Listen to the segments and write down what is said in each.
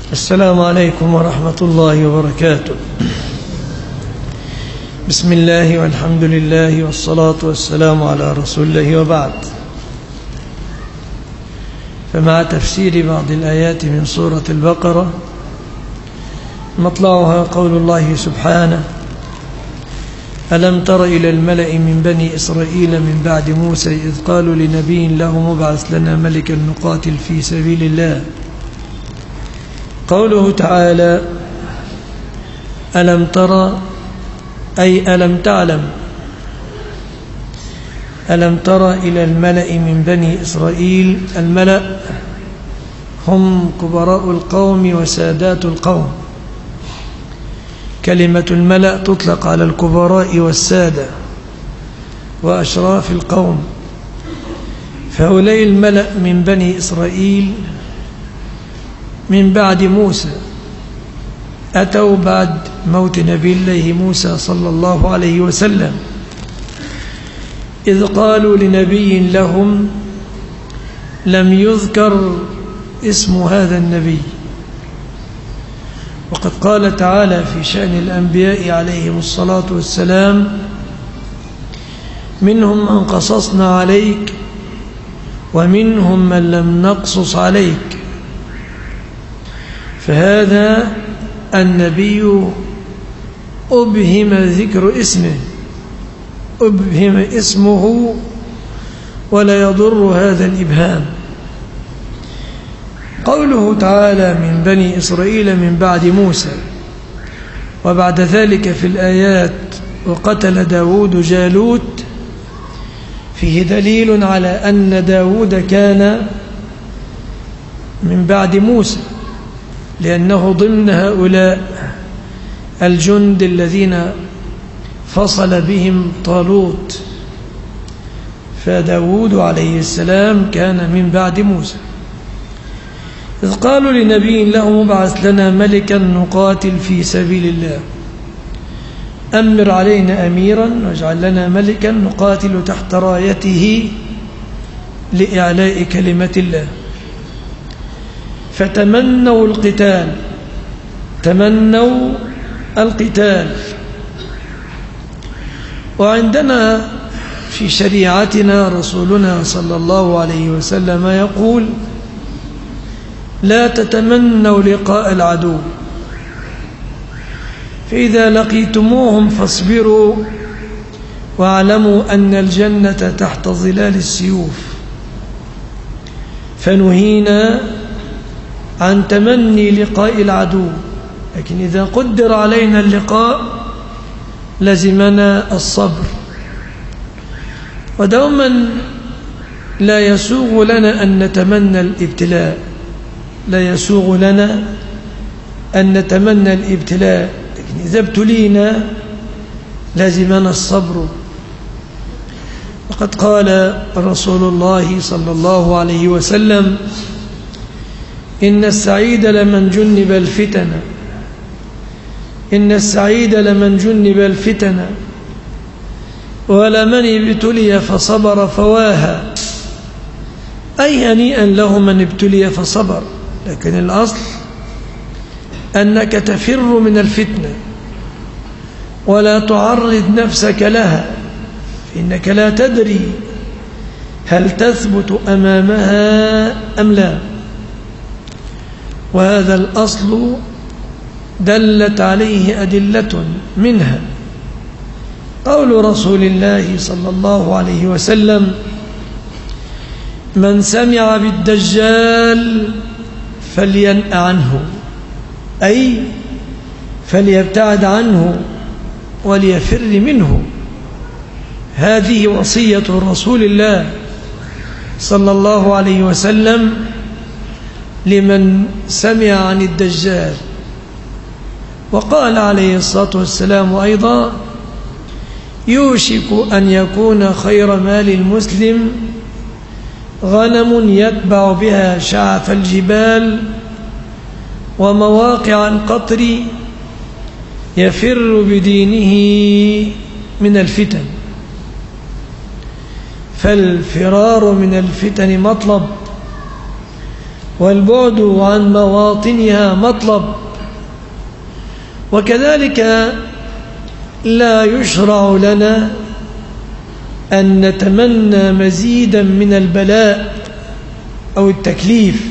السلام عليكم ورحمة الله وبركاته. بسم الله والحمد لله والصلاة والسلام على رسول الله، وبعد. فمع تفسير بعض الآيات من سورة البقرة مطلعها قول الله سبحانه: ألم تر إلى الملأ من بني إسرائيل من بعد موسى إذ قالوا لنبي له مبعث لنا ملكا نقاتل في سبيل الله. قوله تعالى: ألم تر أي ألم تعلم. ألم تر إلى الملأ من بني إسرائيل. الملأ هم كبراء القوم وسادات القوم. كلمة الملأ تطلق على الكبراء والسادة وأشراف القوم، فهؤلاء الملأ من بني إسرائيل من بعد موسى أتوا بعد موت نبي الله موسى صلى الله عليه وسلم، إذ قالوا لنبي لهم، لم يذكر اسم هذا النبي. وقد قال تعالى في شأن الأنبياء عليهم الصلاة والسلام: منهم من قصصنا عليك ومنهم من لم نقصص عليك. فهذا النبي أبهم ذكر اسمه، أبهم اسمه، ولا يضر هذا الإبهام. قوله تعالى: من بني إسرائيل من بعد موسى، وبعد ذلك في الآيات: وقتل داود جالوت، فيه دليل على أن داود كان من بعد موسى، لأنه ضمن هؤلاء الجند الذين فصل بهم طالوت، فداود عليه السلام كان من بعد موسى. إذ قالوا لنبي له مبعث لنا ملكا نقاتل في سبيل الله، أمر علينا أميرا واجعل لنا ملكا نقاتل تحت رايته لإعلاء كلمة الله. فتمنوا القتال، تمنوا القتال. وعندنا في شريعتنا رسولنا صلى الله عليه وسلم يقول: لا تتمنوا لقاء العدو، فإذا لقيتموهم فاصبروا واعلموا أن الجنة تحت ظلال السيوف. فنهينا عن تمني لقاء العدو، لكن إذا قدر علينا اللقاء لزمنا الصبر. ودوما لا يسوغ لنا أن نتمنى الابتلاء، لا يسوغ لنا أن نتمنى الابتلاء، لكن إذا ابتلينا لزمنا الصبر. وقد قال رسول الله صلى الله عليه وسلم: إن السعيد لمن جنب الفتن، إن السعيد لمن جنب الفتن، ولمن ابتلي فصبر فواها. أي هنيئا له من ابتلي فصبر، لكن الأصل أنك تفر من الفتنة ولا تعرض نفسك لها، فإنك لا تدري هل تثبت أمامها أم لا. وهذا الأصل دلت عليه أدلة، منها قول رسول الله صلى الله عليه وسلم: من سمع بالدجال فلينأ عنه، أي فليبتعد عنه وليفر منه. هذه وصية رسول الله صلى الله عليه وسلم لمن سمع عن الدجال. وقال عليه الصلاة والسلام أيضا: يوشك أن يكون خير مال المسلم غنم يتبع بها شعف الجبال ومواقع القطر يفر بدينه من الفتن. فالفرار من الفتن مطلب، والبعد عن مواطنها مطلب. وكذلك لا يشرع لنا أن نتمنى مزيدا من البلاء أو التكليف.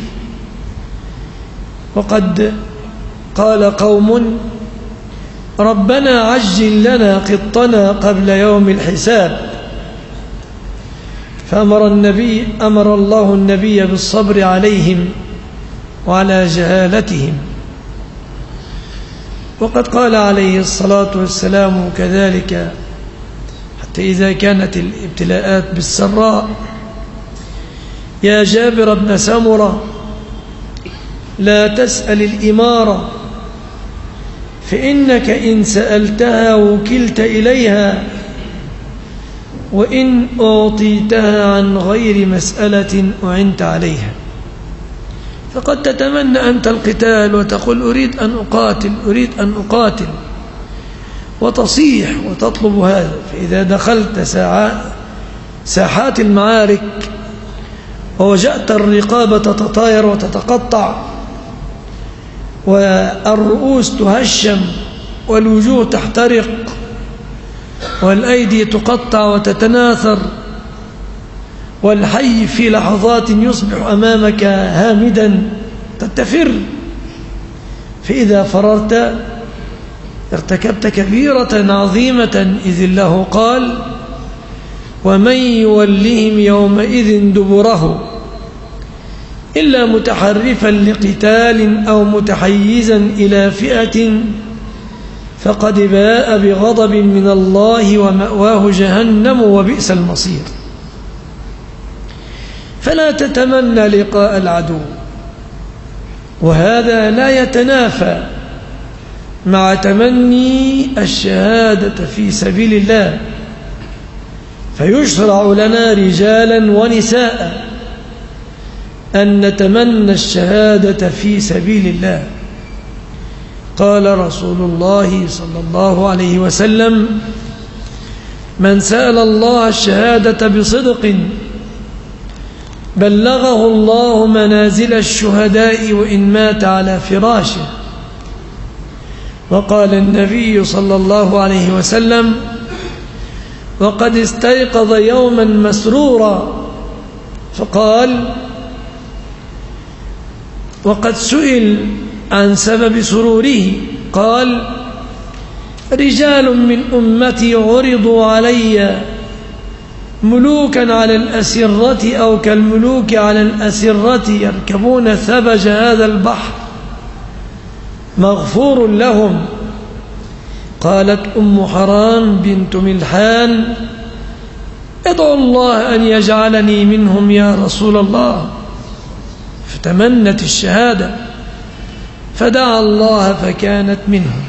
وقد قال قوم: ربنا عجل لنا قطنا قبل يوم الحساب، فأمر الله النبي بالصبر عليهم وعلى جهالتهم. وقد قال عليه الصلاة والسلام كذلك حتى إذا كانت الابتلاءات بالسراء: يا جابر بن سمرة لا تسأل الإمارة، فإنك إن سألتها وكلت إليها، وإن أعطيتها عن غير مسألة أعنت عليها. فقد تتمنى أنت القتال وتقول أريد أن أقاتل وتصيح وتطلب هذا، فإذا دخلت ساحات المعارك ووجدت الرقاب تتطاير وتتقطع والرؤوس تهشم والوجوه تحترق والأيدي تقطع وتتناثر والحي في لحظات يصبح أمامك هامدا تتفر، فإذا فررت ارتكبت كبيرة عظيمة، إذ الله قال: ومن يولهم يومئذ دبره إلا متحرفا لقتال أو متحيزا إلى فئة فقد باء بغضب من الله ومأواه جهنم وبئس المصير. فلا تتمنى لقاء العدو، وهذا لا يتنافى مع تمني الشهادة في سبيل الله. فيشرع لنا رجالا ونساء أن نتمنى الشهادة في سبيل الله. قال رسول الله صلى الله عليه وسلم: من سأل الله الشهادة بصدق بلغه الله منازل الشهداء وإن مات على فراشه. وقال النبي صلى الله عليه وسلم: وقد استيقظ يوما مسرورا، فقال: وقد سئل عن سبب سروره قال: رجال من أمتي عرضوا علي ملوكا على الأسرة أو كالملوك على الأسرة يركبون ثبج هذا البحر مغفور لهم. قالت أم حرام بنت ملحان: ادعو الله أن يجعلني منهم يا رسول الله. فتمنت الشهادة فدعا الله فكانت منهم.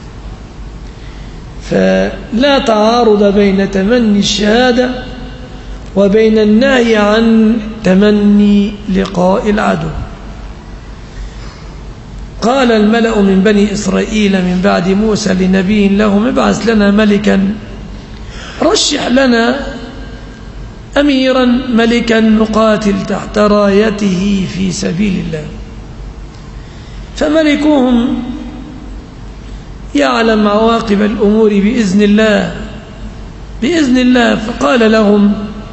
فلا تعارض بين تمني الشهادة وبين النهي عن تمني لقاء العدو. قال الملأ من بني إسرائيل من بعد موسى لنبي لهم: ابعث لنا ملكا، رشح لنا أميرا ملكا نقاتل تحت رايته في سبيل الله. فملكوهم يعلم عواقب الأمور بإذن الله، فقال لهم: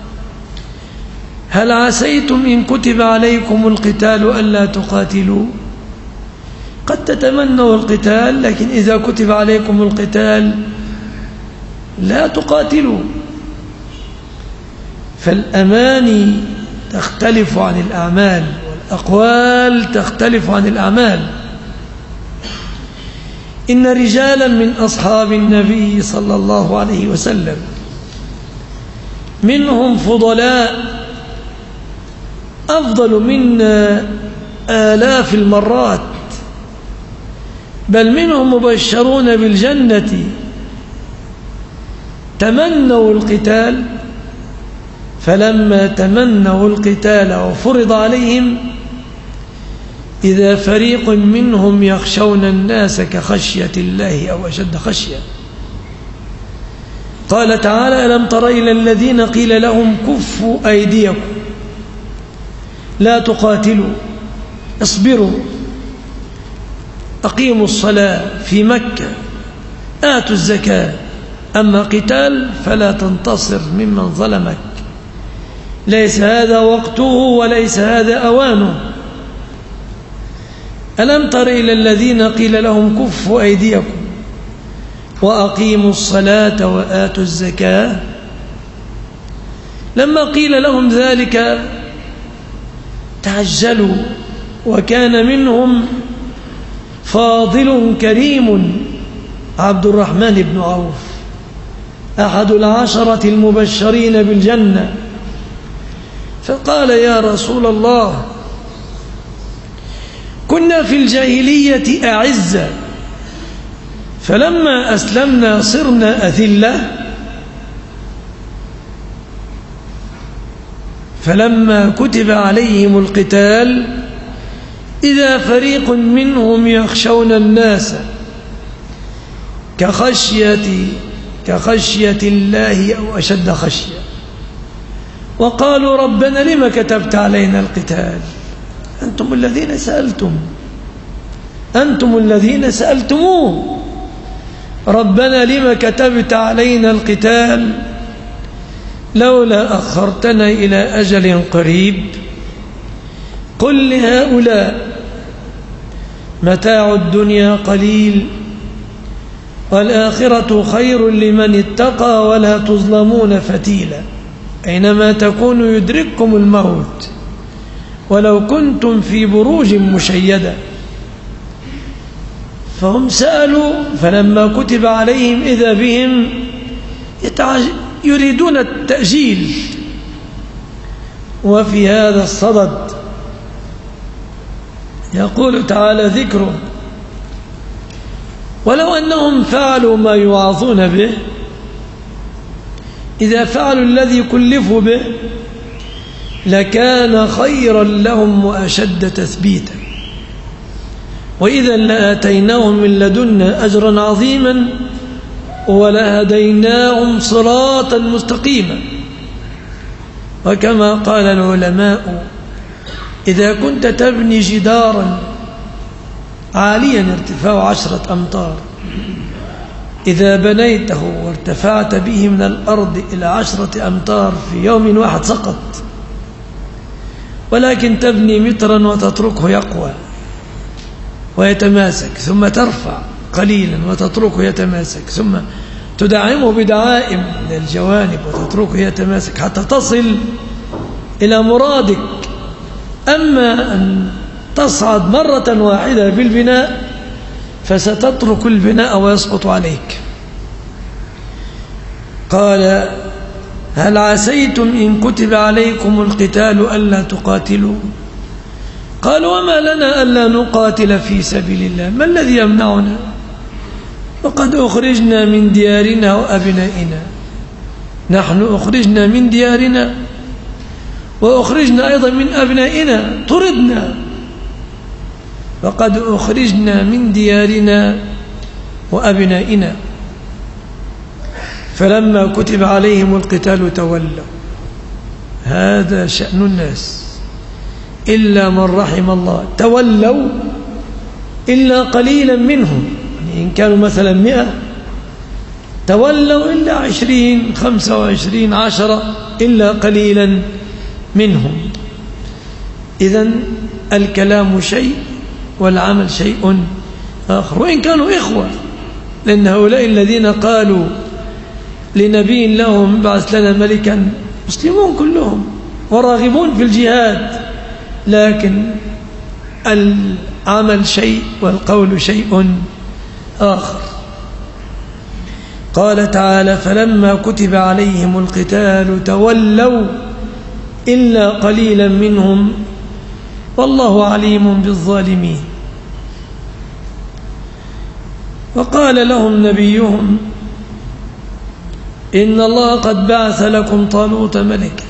هل عسيتم إن كتب عليكم القتال ألا تقاتلوا؟ قد تتمنوا القتال، لكن إذا كتب عليكم القتال لا تقاتلوا. فالأماني تختلف عن الأعمال، والأقوال تختلف عن الأعمال. إن رجالا من أصحاب النبي صلى الله عليه وسلم منهم فضلاء أفضل منا آلاف المرات، بل منهم مبشرون بالجنة تمنوا القتال، فلما تمنوا القتال وفرض عليهم إذا فريق منهم يخشون الناس كخشية الله أو أشد خشية. قال تعالى: ألم تر إلى الذين قيل لهم كفوا أيديكم لا تقاتلوا اصبروا، أقيموا الصلاة في مكة، آتوا الزكاة، أما قتال فلا تنتصر ممن ظلمك، ليس هذا وقته وليس هذا أوانه. ألم تر إلى الذين قيل لهم كفوا أيديكم وأقيموا الصلاة وآتوا الزكاة؟ لما قيل لهم ذلك تعجلوا، وكان منهم فاضل كريم عبد الرحمن بن عوف أحد العشرة المبشرين بالجنة، فقال يا رسول الله كنا في الجاهلية أعزة، فلما أسلمنا صرنا أذلة، فلما كتب عليهم القتال إذا فريق منهم يخشون الناس كخشية الله أو أشد خشية، وقالوا ربنا لما كتبت علينا القتال؟ أنتم الذين سألتموه، ربنا لما كتبت علينا القتال لولا أخرتنا إلى أجل قريب. قل لهؤلاء متاع الدنيا قليل والآخرة خير لمن اتقى ولا تظلمون فتيلا، أينما تكونوا يدرككم الموت ولو كنتم في بروج مشيدة. فهم سألوا فلما كتب عليهم إذا بهم يريدون التأجيل. وفي هذا الصدد يقول تعالى ذكره ولو أنهم فعلوا ما يوعظون به، إذا فعلوا الذي كلفوا به لكان خيرا لهم وأشد تثبيتا، وإذا لآتيناهم من لدنا أجرا عظيما ولهديناهم صراطا مستقيما. وكما قال العلماء إذا كنت تبني جدارا عاليا ارتفاعه 10 أمتار، إذا بنيته وارتفعت به من الأرض إلى 10 أمتار في يوم واحد سقط، ولكن تبني مترا وتتركه يقوى ويتماسك، ثم ترفع قليلا وتتركه يتماسك، ثم تدعمه بدعائم من الجوانب وتتركه يتماسك حتى تصل إلى مرادك. أما أن تصعد مرة واحدة بالبناء فستترك البناء ويسقط عليك. قال هل عسيتم إن كتب عليكم القتال ألا تقاتلوا؟ قالوا وما لنا ألا نقاتل في سبيل الله، ما الذي يمنعنا؟ وقد أخرجنا من ديارنا وأبنائنا، نحن أخرجنا من ديارنا وأخرجنا أيضا من أبنائنا، طردنا، وقد أخرجنا من ديارنا وأبنائنا. فلما كتب عليهم القتال تولوا. هذا شأن الناس إلا من رحم الله، تولوا إلا قليلا منهم، يعني إن كانوا مثلا 100 تولوا إلا 20 25 10 إلا قليلا منهم. إذن الكلام شيء والعمل شيء آخر، وإن كانوا إخوة، لأن هؤلاء الذين قالوا لنبي لهم بعث لنا ملكا مسلمون كلهم وراغبون في الجهاد، لكن العمل شيء والقول شيء آخر. قال تعالى فلما كتب عليهم القتال تولوا إلا قليلا منهم والله عليم بالظالمين. وقال لهم نبيهم إن الله قد بعث لكم طالوت ملكا.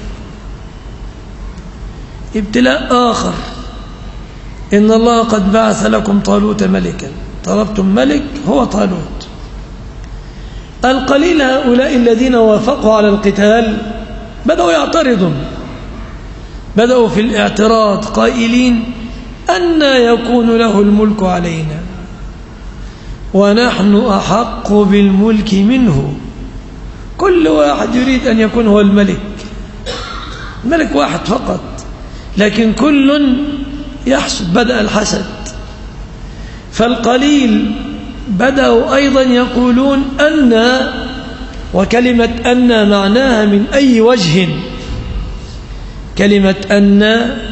ابتلاء آخر، إن الله قد بعث لكم طالوت ملكا، طلبتم ملك هو طالوت. القليل هؤلاء الذين وافقوا على القتال بدأوا يعترضون، بدأوا في الاعتراض قائلين أن يكون له الملك علينا ونحن أحق بالملك منه. كل واحد يريد أن يكون هو الملك، ملك واحد فقط، لكن كل يحسد، بدأ الحسد. فالقليل بدأوا أيضا يقولون أن، وكلمة أن معناها من أي وجه. كلمة أن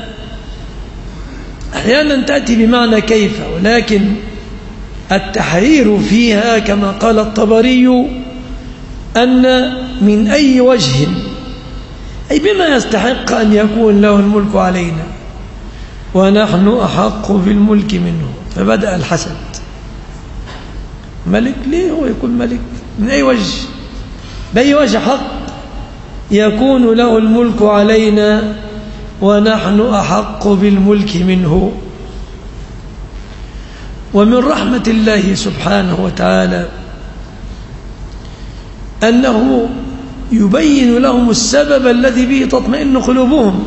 أحيانا تأتي بمعنى كيف، ولكن التحرير فيها كما قال الطبري أن من أي وجه، أي بما يستحق أن يكون له الملك علينا ونحن أحق بالملك منه. فبدأ الحسد، ملك ليه هو يكون ملك؟ من أي وجه؟ بأي وجه حق يكون له الملك علينا ونحن أحق بالملك منه؟ ومن رحمة الله سبحانه وتعالى أنه يبين لهم السبب الذي به تطمئن قلوبهم.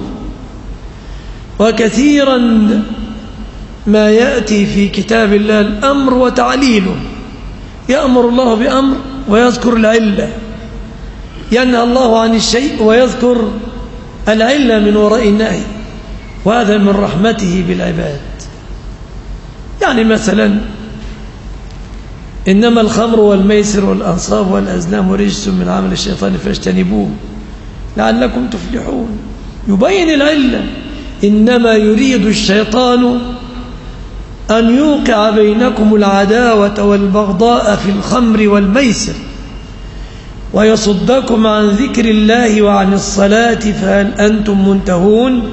وكثيرا ما يأتي في كتاب الله الأمر وتعليله، يأمر الله بأمر ويذكر العلة، ينهى الله عن الشيء ويذكر العلة من وراء النهي، وهذا من رحمته بالعباد. يعني مثلا إنما الخمر والميسر والأنصاب والأزلام رجس من عمل الشيطان فاجتنبوه لعلكم تفلحون. يبين العلة، إنما يريد الشيطان أن يوقع بينكم العداوة والبغضاء في الخمر والميسر ويصدكم عن ذكر الله وعن الصلاة فهل أنتم منتهون.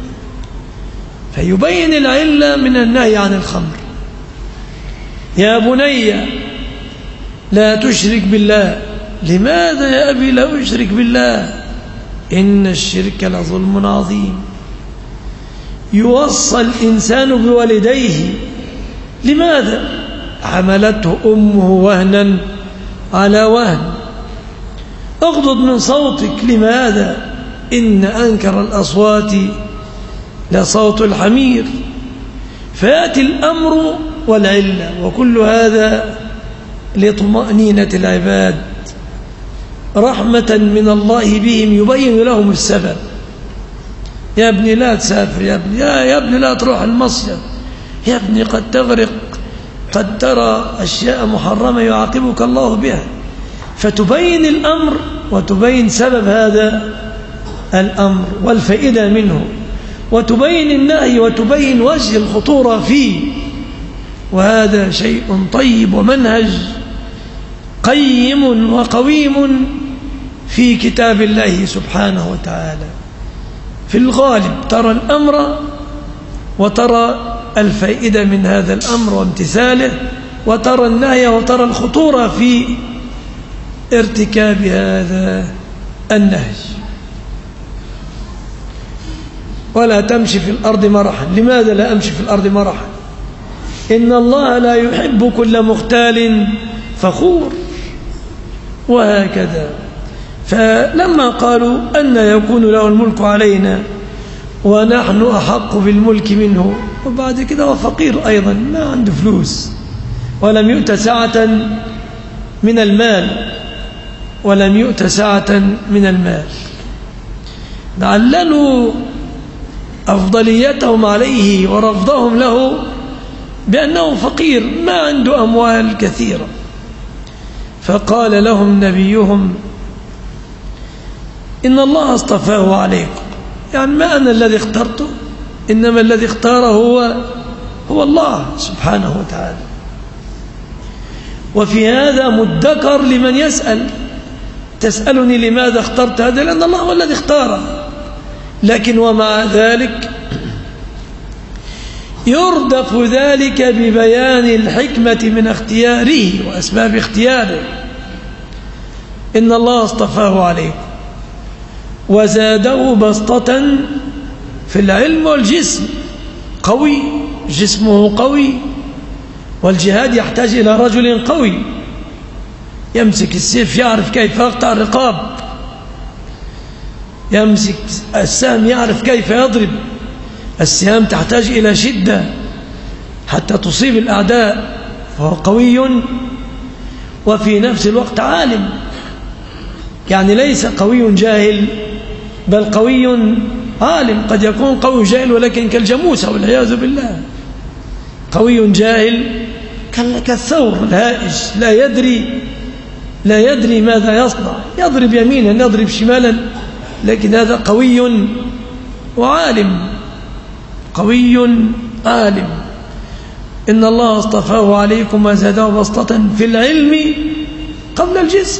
فيبين العلة من النهي عن الخمر. يا بني لا تشرك بالله. لماذا يا أبي لا أشرك بالله؟ إن الشرك لظلم عظيم. يوصى الإنسان بوالديه. لماذا؟ حملته أمه وهنا على وهن. اغضض من صوتك. لماذا؟ إن أنكر الأصوات لصوت الحمير. فيأتي الأمر والعلة، وكل هذا لطمأنينة العباد، رحمة من الله بهم، يبين لهم السبب. يا ابني لا تسافر، يا ابني يا ابني لا تروح المصيف، يا ابني قد تغرق، قد ترى أشياء محرمة يعاقبك الله بها. فتبين الأمر وتبين سبب هذا الأمر والفائدة منه، وتبين النهي وتبين وجه الخطورة فيه. وهذا شيء طيب ومنهج قيم وقويم في كتاب الله سبحانه وتعالى. في الغالب ترى الأمر وترى الفائدة من هذا الأمر وامتثاله، وترى النهي وترى الخطورة في ارتكاب هذا النهج. ولا تمشي في الأرض مرحا. لماذا لا أمشي في الأرض مرحا؟ إن الله لا يحب كل مختال فخور. وهكذا. فلما قالوا أن يكون له الملك علينا ونحن أحق بالملك منه، وبعد كده هو فقير أيضا، ما عنده فلوس، ولم يؤت سعة من المال، ولم يؤت سعة من المال. عللوا أفضليتهم عليه ورفضهم له بأنه فقير ما عنده أموال كثيرة. فقال لهم نبيهم إن الله اصطفاه عليكم. يعني ما أنا الذي اخترته، إنما الذي اختاره هو الله سبحانه وتعالى. وفي هذا مدكر لمن يسأل. تسألني لماذا اخترت هذا؟ لأن الله هو الذي اختاره. لكن ومع ذلك يردف ذلك ببيان الحكمة من اختياره وأسباب اختياره. إن الله اصطفاه عليكم وزاده بسطة في العلم والجسم، قوي، جسمه قوي، والجهاد يحتاج إلى رجل قوي يمسك السيف يعرف كيف يقطع الرقاب، يمسك السهم يعرف كيف يضرب، السهام تحتاج إلى شدة حتى تصيب الأعداء، فهو قوي وفي نفس الوقت عالم، يعني ليس قوي جاهل بل قوي عالم. قد يكون قوي جاهل ولكن كالجاموسة والعياذ بالله، قوي جاهل كالثور الهائج لا يدري ماذا يصنع، يضرب يمينا يضرب شمالا، لكن هذا قوي وعالم، قوي عالم. إن الله اصطفاه عليكم وزاده بسطة في العلم قبل الجسم،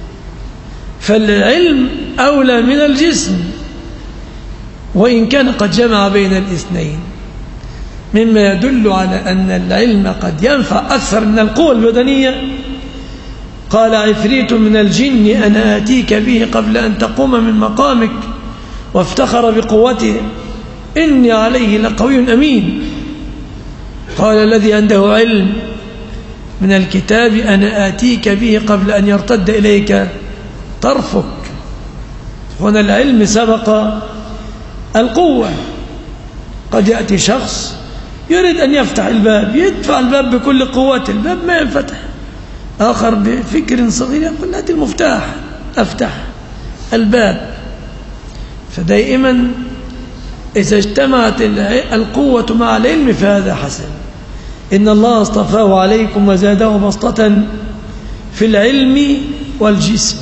فالعلم أولى من الجسم، وإن كان قد جمع بين الاثنين، مما يدل على أن العلم قد ينفع أكثر من القوة البدنية. قال عفريت من الجن أنا آتيك به قبل أن تقوم من مقامك، وافتخر بقوته إني عليه لقوي أمين. قال الذي عنده علم من الكتاب أنا آتيك به قبل أن يرتد إليك طرفك. هنا العلم سبق القوة. قد يأتي شخص يريد أن يفتح الباب، يدفع الباب بكل قوته، الباب ما ينفتح. آخر بفكر صغير يقول هات المفتاح أفتح الباب. فدائما إذا اجتمعت القوة مع العلم فهذا حسن. إن الله اصطفاه عليكم وزاده بسطة في العلم والجسم.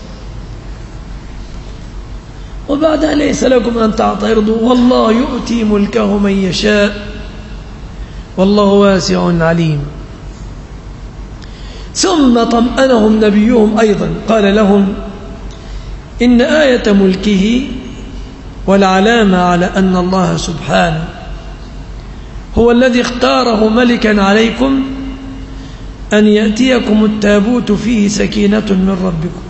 وبعدها ليس لكم أن تعترضوا والله يؤتي ملكه من يشاء والله واسع عليم. ثم طمأنهم نبيهم أيضا قال لهم إن آية ملكه والعلامة على أن الله سبحانه هو الذي اختاره ملكا عليكم أن يأتيكم التابوت فيه سكينة من ربكم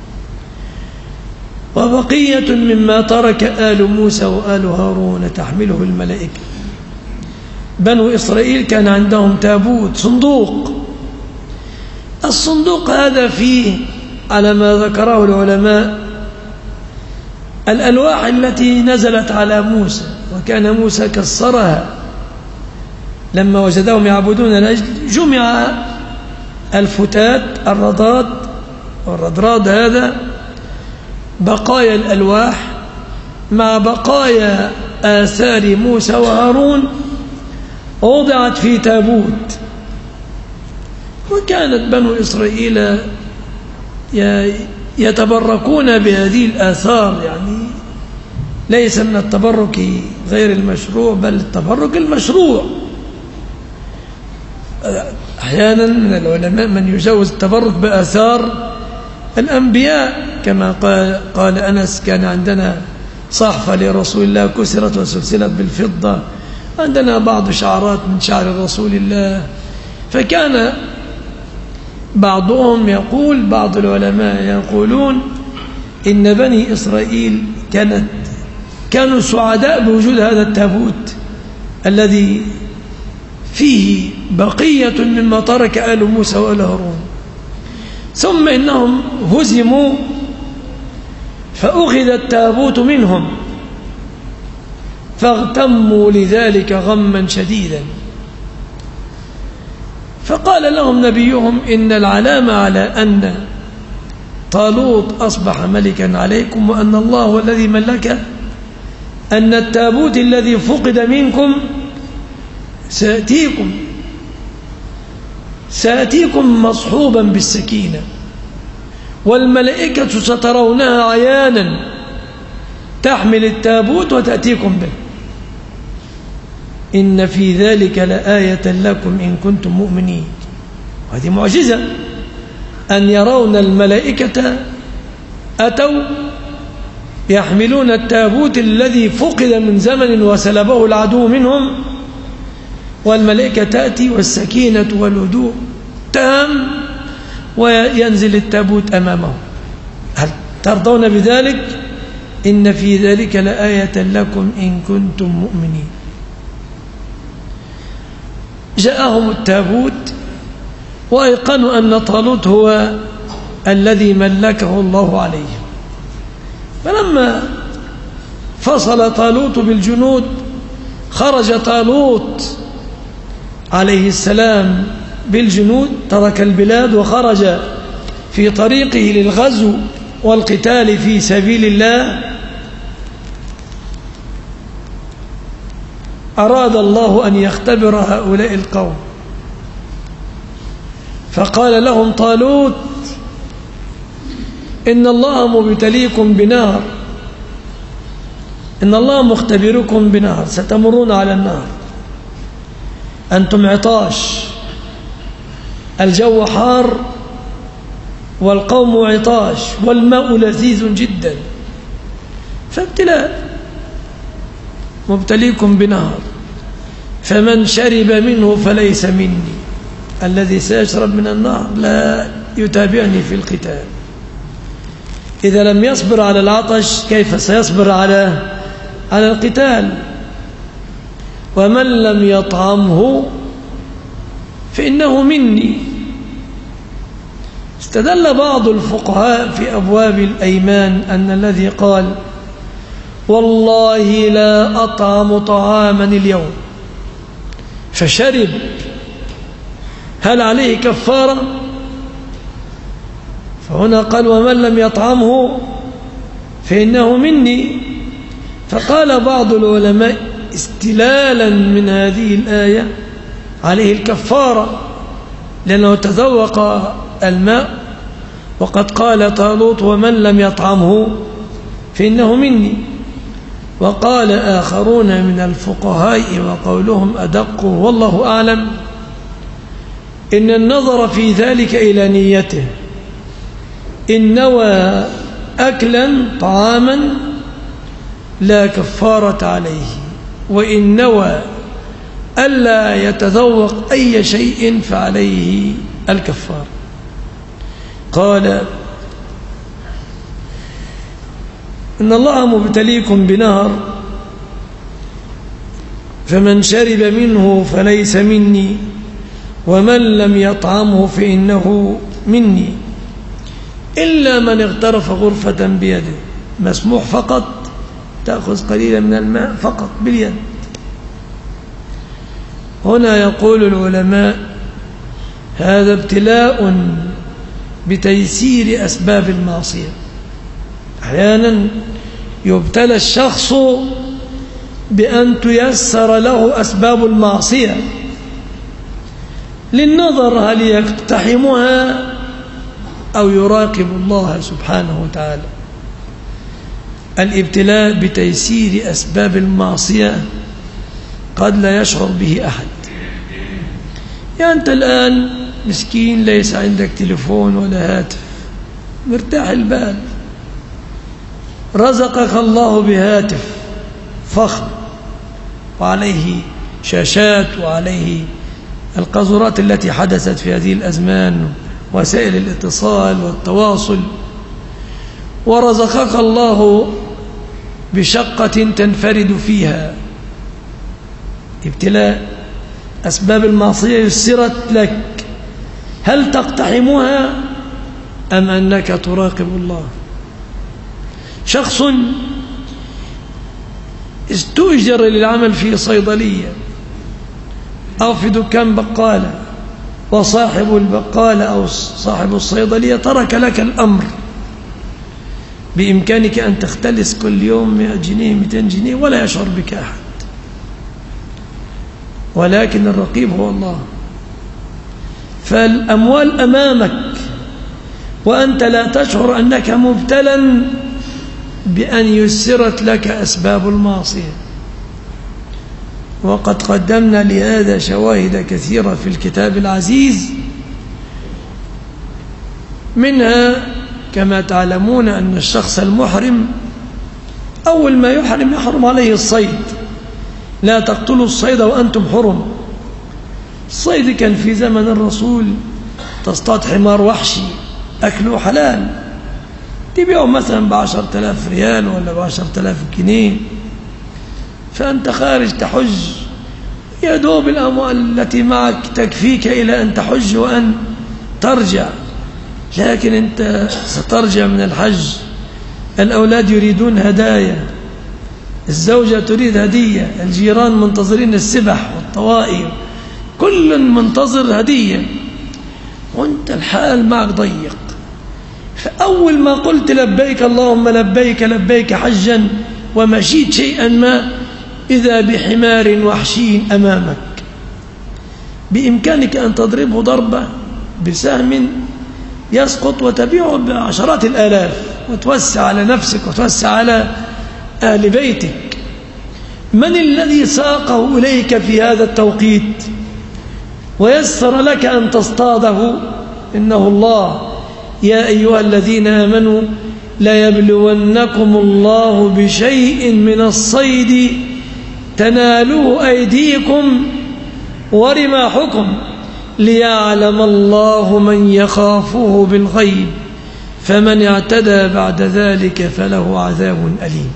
وبقية مما ترك آل موسى وآل هارون تحمله الملائكة. بنو إسرائيل كان عندهم تابوت، صندوق. الصندوق هذا فيه على ما ذكره العلماء الألواح التي نزلت على موسى، وكان موسى كسرها لما وجدهم يعبدون العجل. جمع الفتات الرضاد والردراد، هذا بقايا الألواح مع بقايا آثار موسى وهارون، وضعت في تابوت. وكانت بنو إسرائيل يتبركون بهذه الآثار، يعني ليس من التبرك غير المشروع بل التبرك المشروع. أحيانا من العلماء من يجوز التبرك بآثار الأنبياء، كما قال أنس كان عندنا صحفة لرسول الله كسرت وسلسلت بالفضة، عندنا بعض شعرات من شعر رسول الله. فكان بعضهم يقول، بعض العلماء يقولون إن بني إسرائيل كانوا سعداء بوجود هذا التابوت الذي فيه بقية مما ترك آل موسى وآل هارون. ثم إنهم هزموا فأخذ التابوت منهم فاغتموا لذلك غما شديدا. فقال لهم نبيهم إن العلامة على أن طالوت أصبح ملكا عليكم وأن الله هو الذي ملكه أن التابوت الذي فقد منكم سيأتيكم مصحوبا بالسكينة، والملائكة سترونها عيانا تحمل التابوت وتأتيكم به. إن في ذلك لآية لكم إن كنتم مؤمنين. وهذه معجزة أن يرون الملائكة أتوا يحملون التابوت الذي فقد من زمن وسلبه العدو منهم، والملائكة تأتي والسكينة والهدوء تام وينزل التابوت أمامه. هل ترضون بذلك؟ إن في ذلك لآية لكم إن كنتم مؤمنين. جاءهم التابوت وأيقنوا أن طالوت هو الذي ملكه الله عليهم. فلما فصل طالوت بالجنود خرج طالوت عليه السلام بالجنود، ترك البلاد وخرج في طريقه للغزو والقتال في سبيل الله، أراد الله أن يختبر هؤلاء القوم، فقال لهم طالوت: إن الله مبتليكم بنهر، إن الله مختبركم بنهر، ستمرون على النهر، أنتم عطاش، الجو حار والقوم عطاش والماء لذيذ جدا، فابتلاء، مبتليكم بنهر، فمن شرب منه فليس مني، الذي سيشرب من النهر لا يتابعني في القتال. إذا لم يصبر على العطش كيف سيصبر على القتال؟ ومن لم يطعمه فإنه مني. استدل بعض الفقهاء في أبواب الأيمان أن الذي قال: والله لا أطعم طعاما اليوم فشرب، هل عليه كفارة؟ فهنا قال: ومن لم يطعمه فإنه مني. فقال بعض العلماء استلالا من هذه الآية عليه الكفارة، لأنه تذوق الماء، وقد قال طالوت: ومن لم يطعمه فإنه مني. وقال آخرون من الفقهاء وقولهم أدق والله أعلم: إن النظر في ذلك إلى نيته، إن نوى أكلا طعاما لا كفارة عليه، وإن نوى ألا يتذوق أي شيء فعليه الكفارة. قال: إن الله مبتليكم بنهر، فمن شرب منه فليس مني، ومن لم يطعمه فإنه مني، إلا من اغترف غرفة بيده، مسموح فقط تأخذ قليلا من الماء فقط باليد. هنا يقول العلماء: هذا ابتلاء بتيسير أسباب المعصية. أحيانا يبتلى الشخص بأن تيسر له أسباب المعصية للنظر هل يقتحمها أو يراقب الله سبحانه وتعالى. الابتلاء بتيسير أسباب المعصية قد لا يشعر به أحد. يعني أنت الآن مسكين ليس عندك تليفون ولا هاتف، مرتاح البال، رزقك الله بهاتف فخم وعليه شاشات وعليه القذرات التي حدثت في هذه الأزمان، وسائل الاتصال والتواصل، ورزقك الله بشقة تنفرد فيها. ابتلاء، أسباب المعصية يسرت لك، هل تقتحمها أم أنك تراقب الله؟ شخص استؤجر للعمل في صيدلية أو في دكان بقالة، وصاحب البقالة أو صاحب الصيدلية ترك لك الأمر، بإمكانك أن تختلس كل يوم 100 جنيه 200 جنيه ولا يشعر بك أحد، ولكن الرقيب هو الله. فالأموال أمامك وأنت لا تشعر أنك مبتلا بأن يسرت لك أسباب المعصية. وقد قدمنا لهذا شواهد كثيرة في الكتاب العزيز، منها كما تعلمون أن الشخص المحرم أول ما يحرم عليه الصيد، لا تقتلوا الصيد وأنتم حرم. الصيد كان في زمن الرسول تصطاد حمار وحشي أكله حلال، تبيعه مثلا ب10,000 ريال ولا ب10,000 جنيه، فأنت خارج تحج، يا دوب الأموال التي معك تكفيك إلى أن تحج وأن ترجع، لكن أنت سترجع من الحج، الأولاد يريدون هدايا، الزوجة تريد هدية، الجيران منتظرين السبح والطوائف، كل منتظر هدية، وانت الحال معك ضيق. فأول ما قلت لبيك اللهم لبيك لبيك حجا ومشيت شيئا ما، إذا بحمار وحشي أمامك، بإمكانك أن تضربه ضربة بسهم يسقط وتبيعه بعشرات الآلاف وتوسع على نفسك وتوسع على أهل بيتك. من الذي ساقه إليك في هذا التوقيت ويسر لك أن تصطاده؟ إنه الله. يا أيها الذين آمنوا ليبلونكم الله بشيء من الصيد تنالوه أيديكم ورماحكم ليعلم الله من يخافه بالغيب فمن اعتدى بعد ذلك فله عذاب أليم.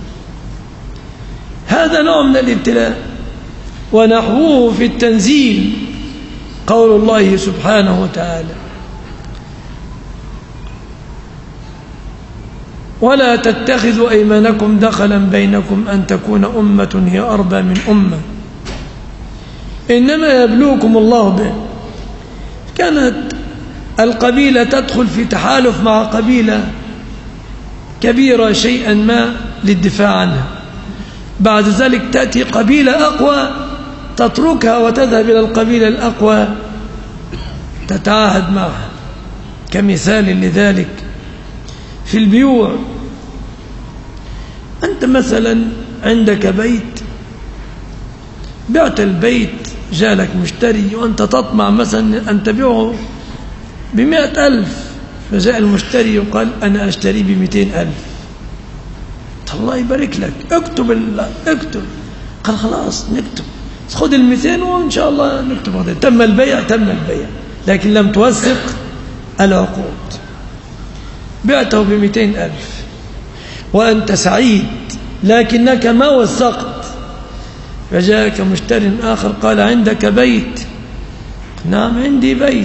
هذا نوع من الابتلاء. ونحوه في التنزيل قول الله سبحانه وتعالى: ولا تتخذوا أيمانكم دخلا بينكم أن تكون أمة هي أربى من أمة إنما يبلوكم الله به. كانت القبيلة تدخل في تحالف مع قبيلة كبيرة شيئا ما للدفاع عنها، بعد ذلك تأتي قبيلة أقوى تتركها وتذهب إلى القبيلة الأقوى تتعاهد معها. كمثال لذلك في البيوع، أنت مثلا عندك بيت، بعت البيت جالك مشتري وأنت تطمع مثلا أن تبيعه ب100,000، فجاء المشتري وقال أنا أشتري ب200,000. الله يبارك لك، اكتب. قال خلاص نكتب، خذ 200 وإن شاء الله نكتب هذا. تم البيع، لكن لم توثق العقود. بعته ب200,000 وأنت سعيد لكنك ما وثقت، فجاءك مشتري آخر قال عندك بيت؟ نعم عندي بيت.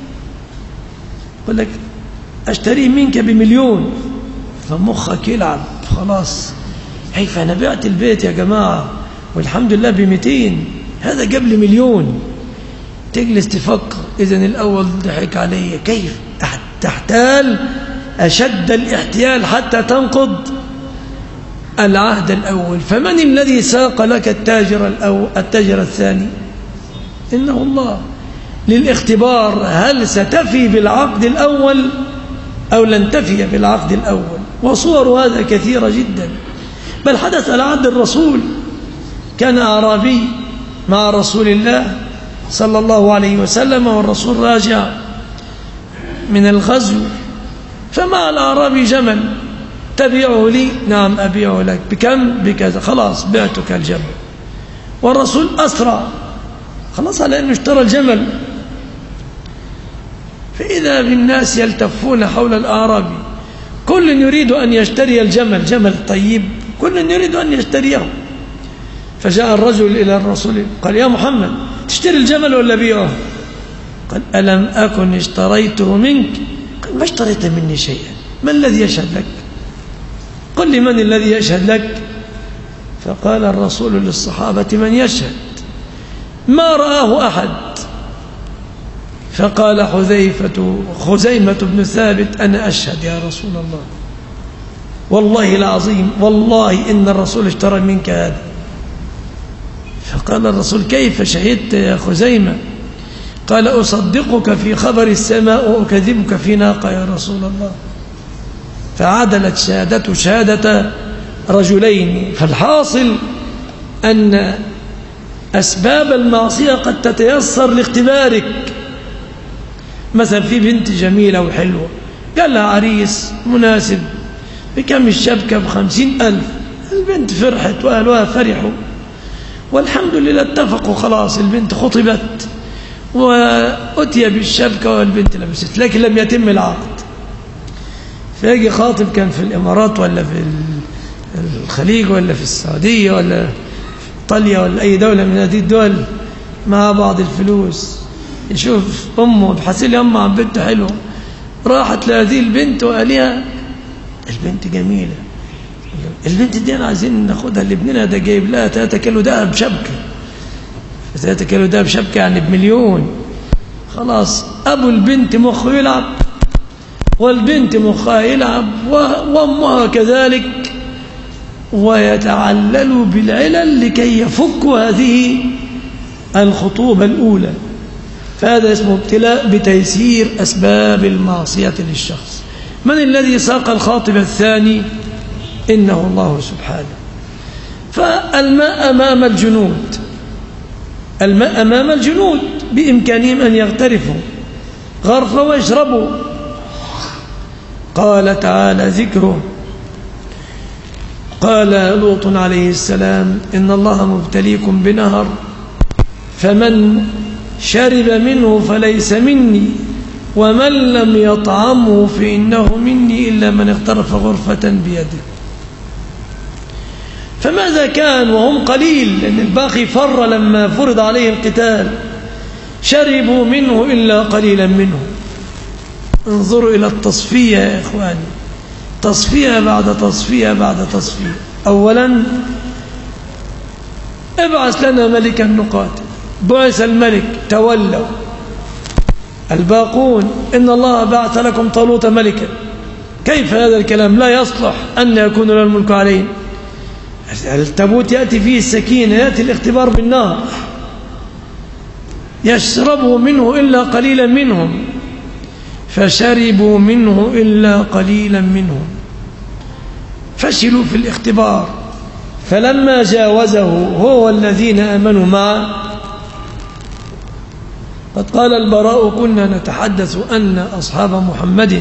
قل لك أشتريه منك ب1,000,000، فمخك يلعب خلاص. فأنا بعت البيت يا جماعة والحمد لله ب200، هذا جاب لي 1,000,000. تجلس تفكر، إذن الأول ضحك علي، كيف تحتال أشد الاحتيال حتى تنقض العهد الأول. فمن الذي ساق لك التاجر الثاني؟ إنه الله، للاختبار هل ستفي بالعقد الأول أو لن تفي بالعقد الأول. وصور هذا كثيرة جدا، بل حدث على عهد الرسول. كان أعرابي مع رسول الله صلى الله عليه وسلم والرسول راجع من الغزو، فمع الأعرابي جمل، تبيعه لي؟ نعم أبيعه لك. بكم؟ بكذا. خلاص بعتك الجمل. والرسول أسرع خلاص على أنه اشترى الجمل، فإذا بالناس يلتفون حول الأعرابي، كل يريد أن يشتري الجمل، جمل طيب، كل يريد أن يشتريه. فجاء الرجل إلى الرسول قال يا محمد تشتري الجمل ولا بيعه؟ قال ألم أكن اشتريته منك؟ قال ما اشتريت مني شيئا، ما الذي يشهد لك؟ قل لي من الذي يشهد لك؟ فقال الرسول للصحابة من يشهد؟ ما رآه أحد. فقال خزيمة بن ثابت أنا أشهد يا رسول الله، والله العظيم والله إن الرسول اشترى منك هذا. فقال الرسول كيف شهدت يا خزيمة؟ قال أصدقك في خبر السماء وأكذبك في ناقة يا رسول الله. فعدلت شهادته شهادة رجلين. فالحاصل أن أسباب المعصية قد تتيسر لاختبارك. مثلا في بنت جميلة وحلوة، قال لها عريس مناسب بكم الشبكة؟ ب50,000. البنت فرحت وأهلها فرحوا والحمد لله اتفقوا، خلاص البنت خطبت وأتي بالشبكة والبنت لبست، لكن لم يتم العقد. فيجي خاطب كان في الإمارات ولا في الخليج ولا في السعودية ولا في إيطاليا ولا أي دولة من هذه الدول مع بعض الفلوس، يشوف أمه بحسن لي أمه عن بنت حلوة، راحت لهذه البنت وقال لها البنت جميلة، البنت دي أنا عايزين ناخدها لابننا، ده جايب لها 3 كيلو دهب شبكة. 3 كيلو دهب شبكة يعني ب1,000,000. خلاص أبو البنت مخه يلعب والبنت مخها يلعب وأمها كذلك، ويتعللوا بالعلل لكي يفكوا هذه الخطوبة الأولى. فهذا اسمه ابتلاء بتيسير أسباب المعصية للشخص. من الذي ساق الخاطب الثاني؟ إنه الله سبحانه. فالماء أمام الجنود، الماء أمام الجنود بإمكانهم أن يغترفوا غرفة ويشربوا. قال تعالى ذكره، قال لوط عليه السلام إن الله مبتليكم بنهر فمن شرب منه فليس مني ومن لم يطعمه فإنه مني إلا من اغترف غرفة بيده. فماذا كان وهم قليل، لأن الباقي فر لما فرض عليه القتال، شربوا منه إلا قليلا منه. انظروا إلى التصفية يا إخواني، تصفية بعد تصفية بعد تصفية. أولا ابعث لنا ملكا نقاتل، بعث الملك تولوا الباقون إن الله بعث لكم طالوت ملكا. كيف هذا الكلام؟ لا يصلح أن يكون له الملك علينا. التابوت يأتي فيه السكينة، يأتي الاختبار بالنار، يشربوا منه إلا قليلا منهم، فشربوا منه إلا قليلا منهم، فشلوا في الاختبار. فلما جاوزه هو والذين آمنوا معه، قد قال البراء كنا نتحدث أن أصحاب محمد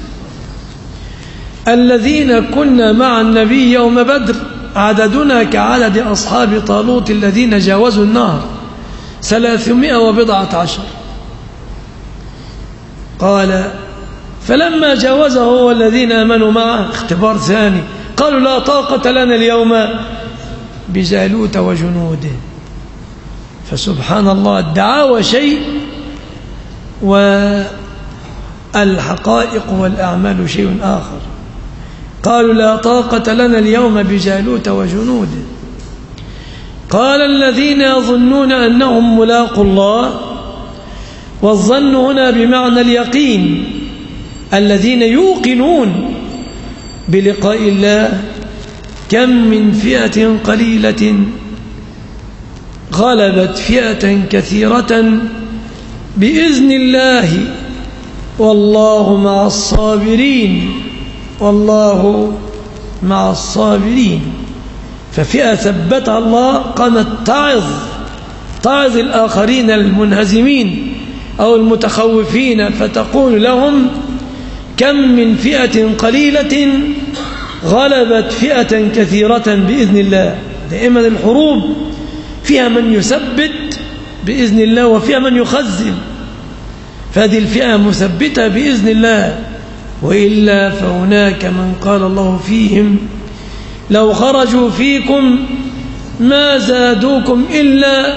الذين كنا مع النبي يوم بدر عددنا كعدد أصحاب طالوت الذين جاوزوا النهر 310. قال فلما جاوزه هو الذين آمنوا معه، اختبار ثاني، قالوا لا طاقة لنا اليوم بجالوت وجنوده. فسبحان الله، الدعاوى شيء والحقائق والأعمال شيء آخر. قالوا لا طاقة لنا اليوم بجالوت وجنوده. قال الذين يظنون أنهم ملاقوا الله، والظن هنا بمعنى اليقين، الذين يوقنون بلقاء الله. كم من فئة قليلة غلبت فئة كثيرة بإذن الله والله مع الصابرين، والله مع الصابرين. ففئة ثبتها الله قامت تعظ الآخرين المنهزمين أو المتخوفين، فتقول لهم كم من فئة قليلة غلبت فئة كثيرة بإذن الله. دائما الحروب فيها من يثبت بإذن الله وفيها من يخذل، فهذه الفئة مثبتة بإذن الله. وإلا فهناك من قال الله فيهم لو خرجوا فيكم ما زادوكم إلا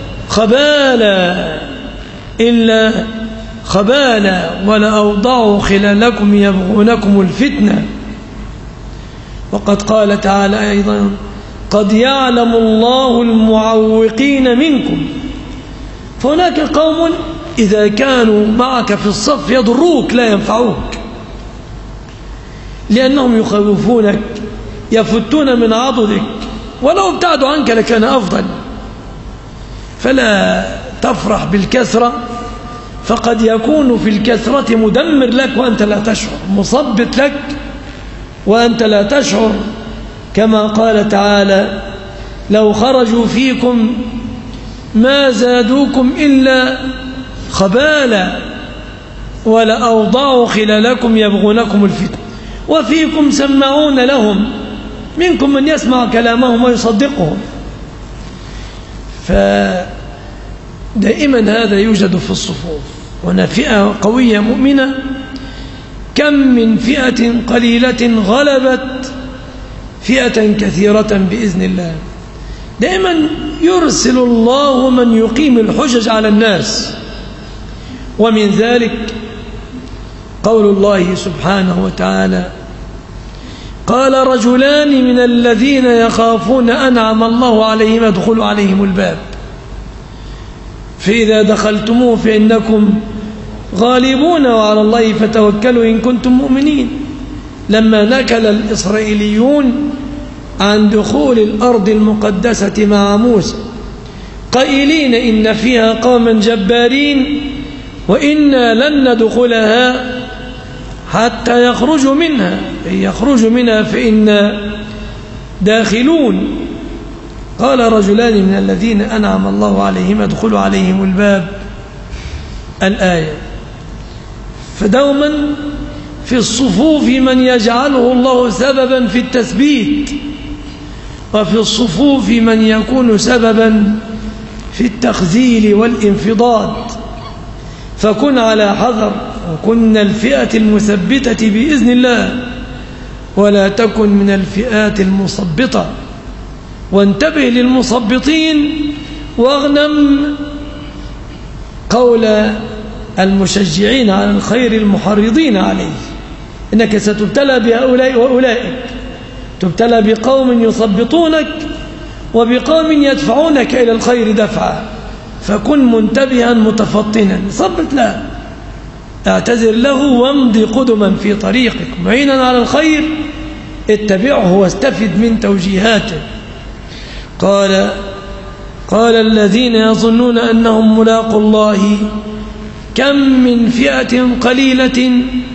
خبالا ولأوضعوا خلالكم يبغونكم الفتنة. وقد قال تعالى أيضا قد يعلم الله المعوقين منكم. فهناك قوم إذا كانوا معك في الصف يضروك لا ينفعوك، لأنهم يخوفونك، يفتون من عضدك، ولو ابتعدوا عنك لكان أفضل. فلا تفرح بالكثرة، فقد يكون في الكثرة مدمر لك وأنت لا تشعر، مثبط لك وأنت لا تشعر. كما قال تعالى لو خرجوا فيكم ما زادوكم إلا خبالا ولأوضعوا خلالكم يبغونكم الفتنة وفيكم سمعون لهم منكم من يسمع كلامهم ويصدقهم. فدائما هذا يوجد في الصفوف. هنا فئة قوية مؤمنة، كم من فئة قليلة غلبت فئة كثيرة بإذن الله. دائما يرسل الله من يقيم الحجج على الناس، ومن ذلك قول الله سبحانه وتعالى قال رجلان من الذين يخافون أنعم الله عليهم ادخلوا عليهم الباب فإذا دخلتموه فإنكم غالبون وعلى الله فتوكلوا إن كنتم مؤمنين. لما نكل الإسرائيليون عن دخول الأرض المقدسة مع موسى قائلين إن فيها قوما جبارين وإنا لن ندخلها حتى يخرجوا منها، يخرجوا منها فإنا داخلون. قال رجلان من الذين أنعم الله عليهم ادخلوا عليهم الباب الآية. فدوما في الصفوف من يجعله الله سببا في التثبيت، وفي الصفوف من يكون سببا في التخذيل والانفضاض. فكن على حذر وكن الفئة المثبتة بإذن الله ولا تكن من الفئات المصبطة، وانتبه للمصبطين واغنم قول المشجعين على الخير المحرضين عليه، إنك ستبتلى بهؤلاء وأولئك، تبتلى بقوم يثبطونك وبقوم يدفعونك إلى الخير دفعا، فكن منتبها متفطنا، صبت له، اعتذر له وامضي قدما في طريقك معينا على الخير، اتبعه واستفد من توجيهاته. قال الذين يظنون أنهم ملاقوا الله كم من فئة قليلة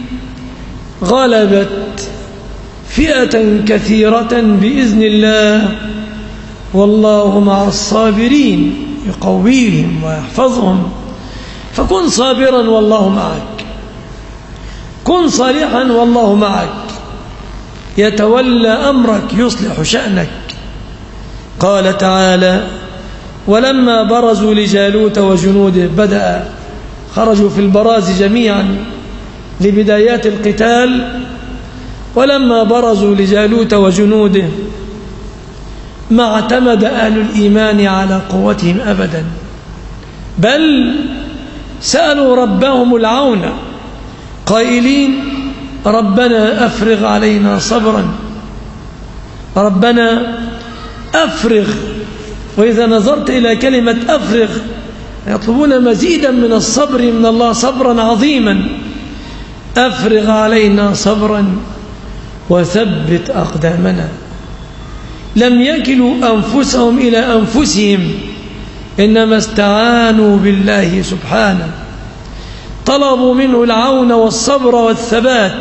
غلبت فئة كثيرة بإذن الله والله مع الصابرين يقويهم ويحفظهم. فكن صابرا والله معك، كن صالحا والله معك، يتولى أمرك يصلح شأنك. قال تعالى ولما برزوا لجالوت وجنوده خرجوا في البراز جميعا لبدايات القتال. ولما برزوا لجالوت وجنوده ما اعتمد أهل الإيمان على قوتهم أبدا، بل سألوا ربهم العون قائلين ربنا أفرغ علينا صبرا، ربنا أفرغ. وإذا نظرت إلى كلمة أفرغ يطلبون مزيدا من الصبر من الله، صبرا عظيما. أفرغ علينا صبرا وثبت أقدامنا. لم يكلوا أنفسهم إلى أنفسهم، إنما استعانوا بالله سبحانه، طلبوا منه العون والصبر والثبات.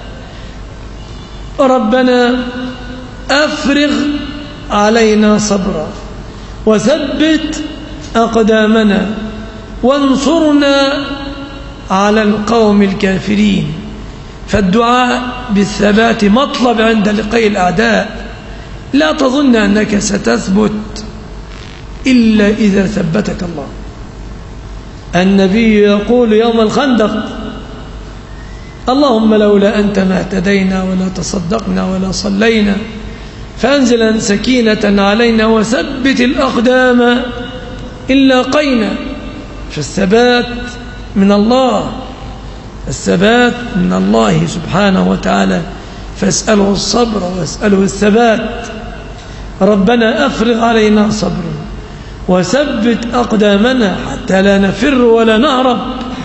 ربنا أفرغ علينا صبرا وثبت أقدامنا وانصرنا على القوم الكافرين. فالدعاء بالثبات مطلب عند لقاء الأعداء. لا تظن أنك ستثبت إلا إذا ثبتك الله. النبي يقول يوم الخندق اللهم لولا أنت ما اهتدينا ولا تصدقنا ولا صلينا، فأنزلا سكينة علينا وثبت الأقدام إن لاقينا. فالثبات من الله، الثبات من الله سبحانه وتعالى، فاسأله الصبر واسأله الثبات. ربنا أفرغ علينا صبرا وثبت أقدامنا حتى لا نفر ولا نهرب،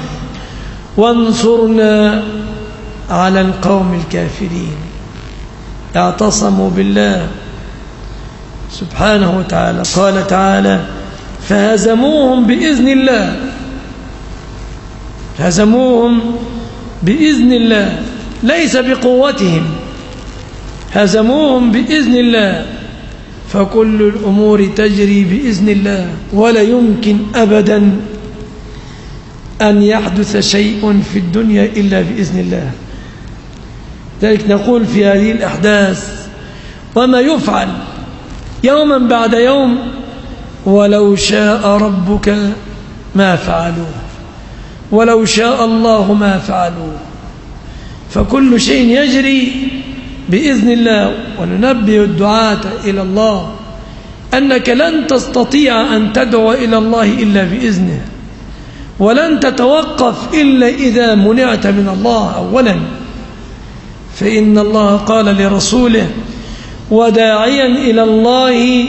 وانصرنا على القوم الكافرين. اعتصموا بالله سبحانه وتعالى. قال تعالى فهزموهم بإذن الله، هزموهم بإذن الله ليس بقوتهم، هزموهم بإذن الله. فكل الأمور تجري بإذن الله، ولا يمكن أبدا أن يحدث شيء في الدنيا إلا بإذن الله. ذلك نقول في هذه الأحداث وما يفعل يوما بعد يوم ولو شاء ربك ما فعلوه، ولو شاء الله ما فعلوه. فكل شيء يجري بإذن الله. وننبه الدعاة إلى الله أنك لن تستطيع أن تدعو إلى الله إلا بإذنه، ولن تتوقف إلا إذا منعت من الله أولا. فإن الله قال لرسوله وداعيا إلى الله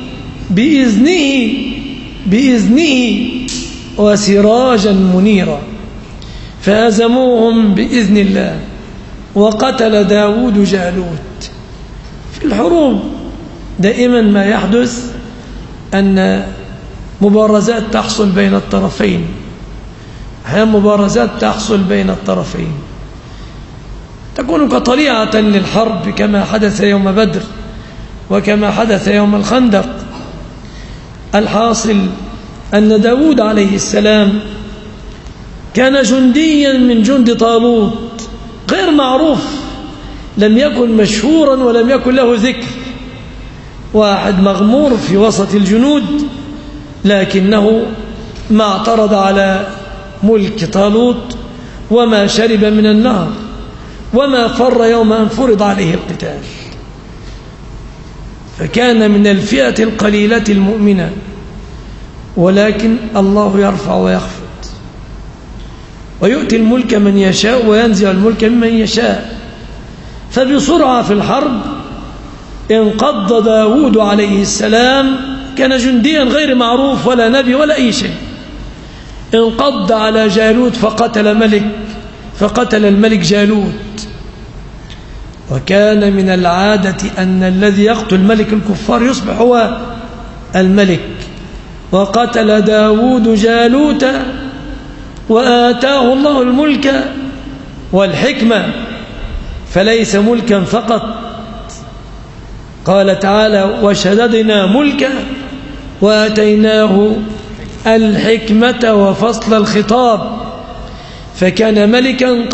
بإذنه وسراجا منيرا فهزموهم بإذن الله وقتل داود جالوت. في الحروب دائما ما يحدث أن مبارزات تحصل بين الطرفين، مبارزات تحصل بين الطرفين تكون كطليعة للحرب كما حدث يوم بدر وكما حدث يوم الخندق. الحاصل أن داود عليه السلام كان جنديا من جند طالوت غير معروف، لم يكن مشهورا ولم يكن له ذكر، واحد مغمور في وسط الجنود، لكنه ما اعترض على ملك طالوت وما شرب من النار وما فر يوم أن فرض عليه القتال، فكان من الفئة القليلة المؤمنة. ولكن الله يرفع ويخفض ويؤتي الملك من يشاء وينزع الملك ممن يشاء. فبسرعة في الحرب انقض داود عليه السلام، كان جنديا غير معروف ولا نبي ولا أي شيء، انقض على جالوت فقتل الملك جالوت. وكان من العادة أن الذي يقتل ملك الكفار يصبح هو الملك. وقتل داود جالوت وآتاه الله الملك والحكمة، فليس ملكا فقط. قال تعالى وشددنا ملكه وآتيناه الحكمة وفصل الخطاب، فكان ملكا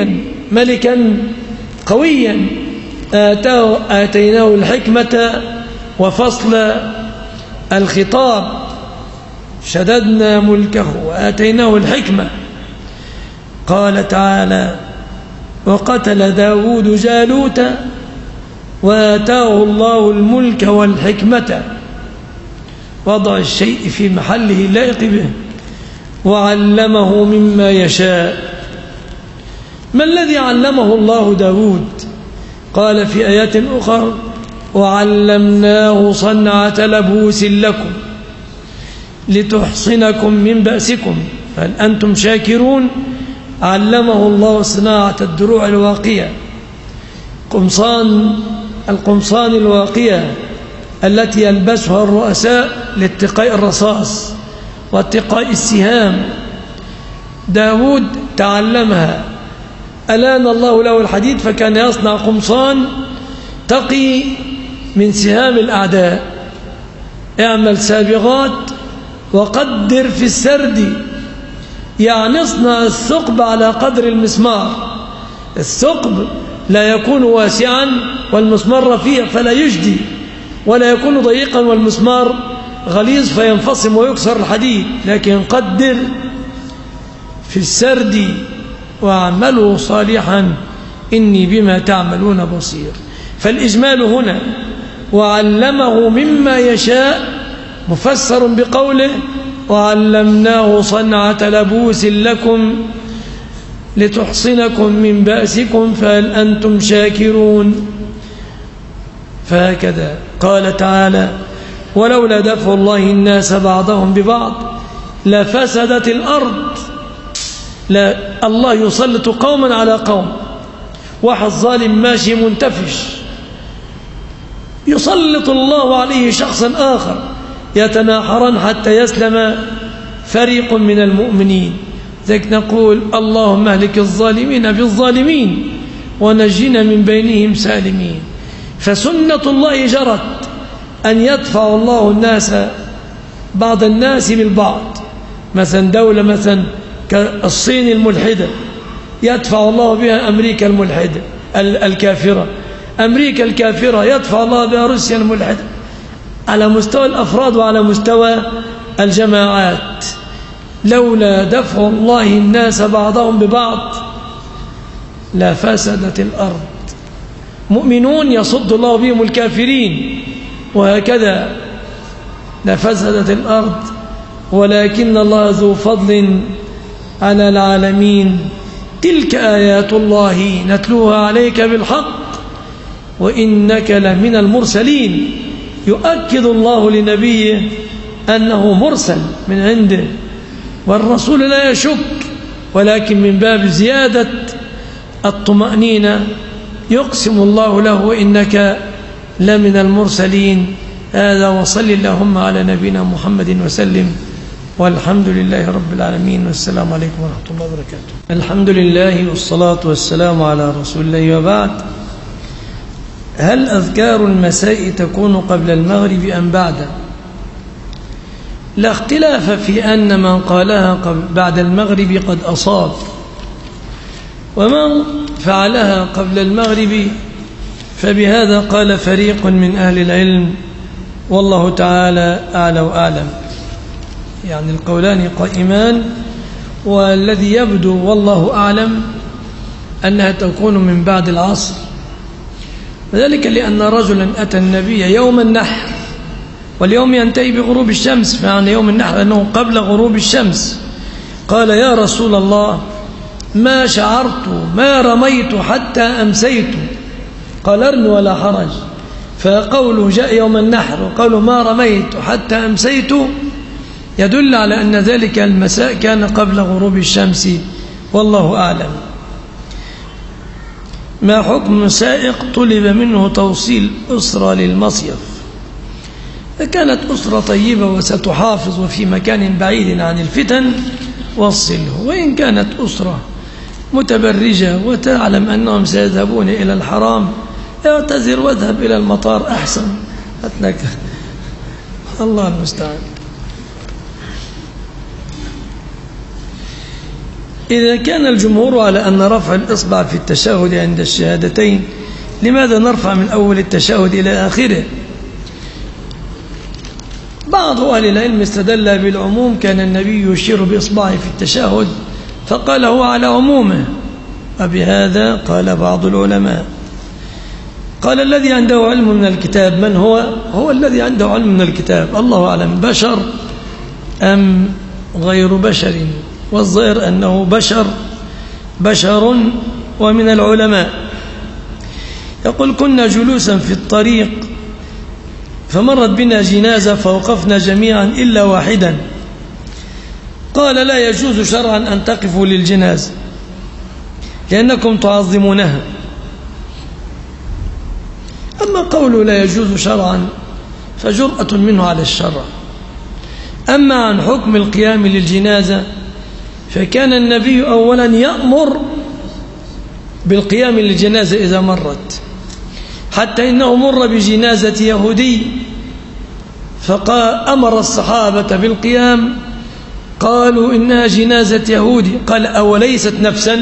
قويا آتيناه الحكمة وفصل الخطاب، شددنا ملكه وآتيناه الحكمة. قال تعالى وقتل داود جالوت وآتاه الله الملك والحكمة، وضع الشيء في محله اللائق به، وعلمه مما يشاء. ما الذي علمه الله داود؟ قال في آيات أخرى وعلمناه صنعة لبوس لكم لتحصنكم من بأسكم هل أنتم شاكرون. علمه الله صناعة الدروع الواقية، القمصان الواقية التي يلبسها الرؤساء لاتقاء الرصاص واتقاء السهام. داود تعلمها، ألان الله له الحديد فكان يصنع قمصان تقي من سهام الأعداء. اعمل سابغات وقدر في السرد، يعني اصنع الثقب على قدر المسمار. الثقب لا يكون واسعا والمسمار رفيع فلا يجدي، ولا يكون ضيقا والمسمار غليظ فينفصم ويكسر الحديد، لكن قدر في السرد واعملوا صالحا إني بما تعملون بصير. فالإجمال هنا وعلمه مما يشاء مفسر بقوله وعلمناه صنعة لبوس لكم لتحصنكم من بأسكم فهل أنتم شاكرون. فهكذا قال تعالى ولولا دفع الله الناس بعضهم ببعض لفسدت الأرض. لا، الله يسلط قوما على قوم، واحد ظالم ماشي منتفش يسلط الله عليه شخصا آخر يتناحران حتى يسلم فريق من المؤمنين. ذلك نقول اللهم اهلك الظالمين بالظالمين ونجنا من بينهم سالمين. فسنة الله جرت أن يدفع الله الناس بعض الناس بالبعض. مثلا دولة مثلا كالصين الملحدة يدفع الله بها أمريكا الملحدة الكافرة، أمريكا الكافرة يدفع الله بها روسيا الملحدة، على مستوى الأفراد وعلى مستوى الجماعات. لولا دفع الله الناس بعضهم ببعض لفسدت الأرض. مؤمنون يصد الله بهم الكافرين، وهكذا لفسدت الأرض. ولكن الله ذو فضل على العالمين تلك آيات الله نتلوها عليك بالحق وإنك لمن المرسلين. يؤكد الله لنبيه أنه مرسل من عنده، والرسول لا يشك، ولكن من باب زيادة الطمأنينة يقسم الله له وإنك لمن المرسلين. هذا وصل اللهم على نبينا محمد وسلم، والحمد لله رب العالمين، والسلام عليكم ورحمة الله وبركاته. الحمد لله والصلاة والسلام على رسول الله، وبعد. هل أذكار المساء تكون قبل المغرب أم بعده؟ لا اختلاف في أن من قالها بعد المغرب قد أصاب، ومن فعلها قبل المغرب فبهذا قال فريق من أهل العلم، والله تعالى أعلى وأعلم. يعني القولان قائمان، والذي يبدو والله أعلم أنها تكون من بعد العصر، وذلك لأن رجلا أتى النبي يوم النحر، واليوم ينتهي بغروب الشمس، فعن يوم النحر أنه قبل غروب الشمس، قال يا رسول الله ما شعرت ما رميت حتى أمسيت، قال ارمي ولا حرج. فقوله جاء يوم النحر وقوله ما رميت حتى أمسيت يدل على أن ذلك المساء كان قبل غروب الشمس، والله أعلم. ما حكم سائق طلب منه توصيل أسرة للمصيف؟ كانت أسرة طيبة وستحافظ وفي مكان بعيد عن الفتن وصله، وإن كانت أسرة متبرجة وتعلم أنهم سيذهبون إلى الحرام اعتذر واذهب إلى المطار أحسن، هتلك الله المستعان. إذا كان الجمهور على أن رفع الإصبع في التشهد عند الشهادتين، لماذا نرفع من أول التشهد إلى آخره؟ بعض أهل العلم استدل بالعموم، كان النبي يشير بإصبعه في التشهد فقال هو على عمومه، وبهذا قال بعض العلماء. قال الذي عنده علم من الكتاب من هو؟ هو الذي عنده علم من الكتاب، الله أعلم بشر أم غير بشر، والظاهر أنه بشر ومن العلماء. يقول كنا جلوسا في الطريق فمرت بنا جنازة فوقفنا جميعا إلا واحدا، قال لا يجوز شرعا أن تقفوا للجنازة لأنكم تعظمونها. أما قوله لا يجوز شرعا فجرأة منه على الشرع. أما عن حكم القيام للجنازة فكان النبي أولا يأمر بالقيام للجنازة إذا مرت، حتى إنه مر بجنازة يهودي فأمر الصحابة بالقيام، قالوا إنها جنازة يهودي، قال أوليست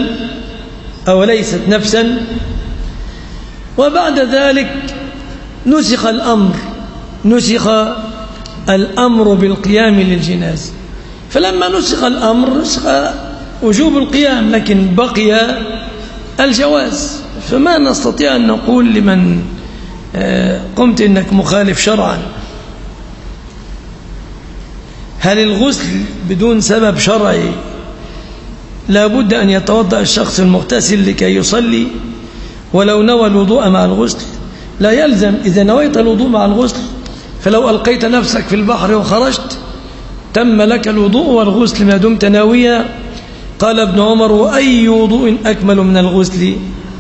نفسا. وبعد ذلك نسخ الأمر بالقيام للجنازة، فلما نسخ الأمر نسخ وجوب القيام، لكن بقي الجواز. فما نستطيع أن نقول لمن قمت إنك مخالف شرعا. هل الغسل بدون سبب شرعي لا بد أن يتوضأ الشخص المغتسل لكي يصلي ولو نوى الوضوء مع الغسل؟ لا يلزم. إذا نويت الوضوء مع الغسل فلو ألقيت نفسك في البحر وخرجت تم لك الوضوء والغسل ما دمت ناويا. قال ابن عمر وأي وضوء أكمل من الغسل؟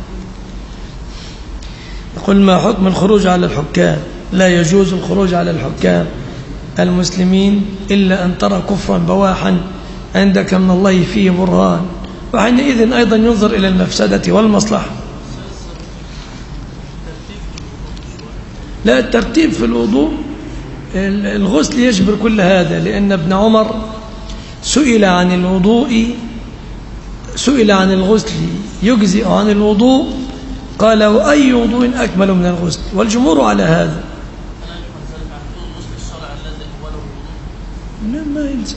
يقول ما حكم الخروج على الحكام؟ لا يجوز الخروج على الحكام المسلمين إلا أن ترى كفرا بواحا عندك من الله فيه برهان، وحينئذ أيضا ينظر إلى المفسدة والمصلحة. لا، الترتيب في الوضوء الغسل يجبر كل هذا، لأن ابن عمر سئل عن الغسل يجزئ عن الوضوء، قال وأي وضوء أكمل من الغسل، والجمهور على هذا. ما يلزم.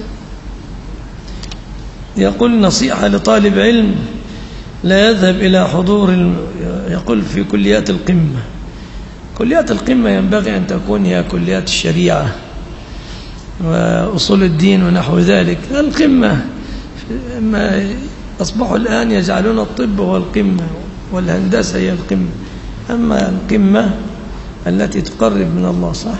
يقول نصيحة لطالب علم لا يذهب إلى حضور يقول في كليات القمة. كليات القمة ينبغي أن تكون هي كليات الشريعة وأصول الدين ونحو ذلك. القمة أصبحوا الآن يجعلون الطب هو القمة والهندسة هي القمة، أما القمة التي تقرب من الله. صح؟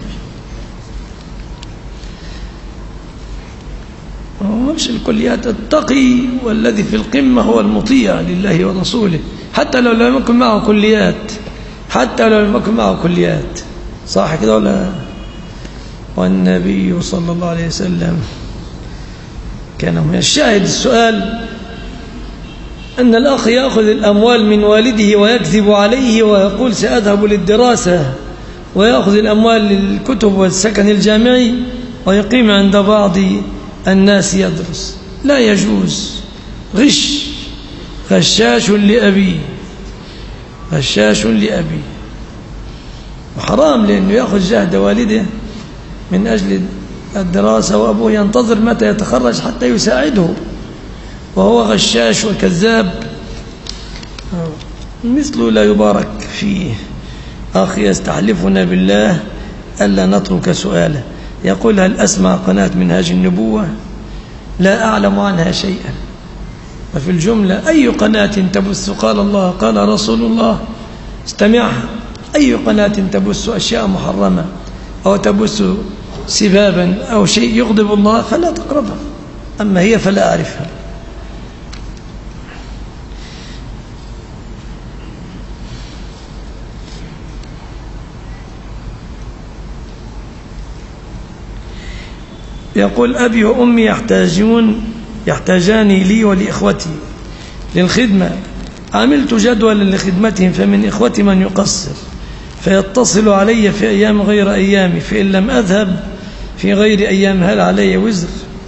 مش الكليات. التقي والذي في القمة هو المطيع لله ورسوله، حتى لو لم يكن معه كليات، حتى لو لم يكن معه كليات. صح كده ولا؟ والنبي صلى الله عليه وسلم كان من الشاهد السؤال أن الأخ يأخذ الأموال من والده ويكذب عليه ويقول سأذهب للدراسة، ويأخذ الأموال للكتب والسكن الجامعي ويقيم عند بعض الناس يدرس. لا يجوز. غشاش لأبيه، غشاش لأبيه، وحرام لأنه يأخذ جهد والده من أجل الدراسة، وأبوه ينتظر متى يتخرج حتى يساعده، وهو غشاش وكذاب مثله لا يبارك فيه. أخي يستحلفنا بالله ألا نترك سؤاله. يقول: هل أسمع قناة منهاج النبوة؟ لا أعلم عنها شيئا. وفي الجملة أي قناة تبث قال الله قال رسول الله استمعها. أي قناة تبث أشياء محرمة أو تبث سبابا أو شيء يغضب الله فلا تقربها، أما هي فلا أعرفها. يقول: أبي وأمي يحتاجان لي ولإخوتي للخدمة. عملت جدولا لخدمتهم، فمن إخوتي من يقصر فيتصل علي في أيام غير أيامي، فإن لم أذهب في غير أيام هل علي وزر؟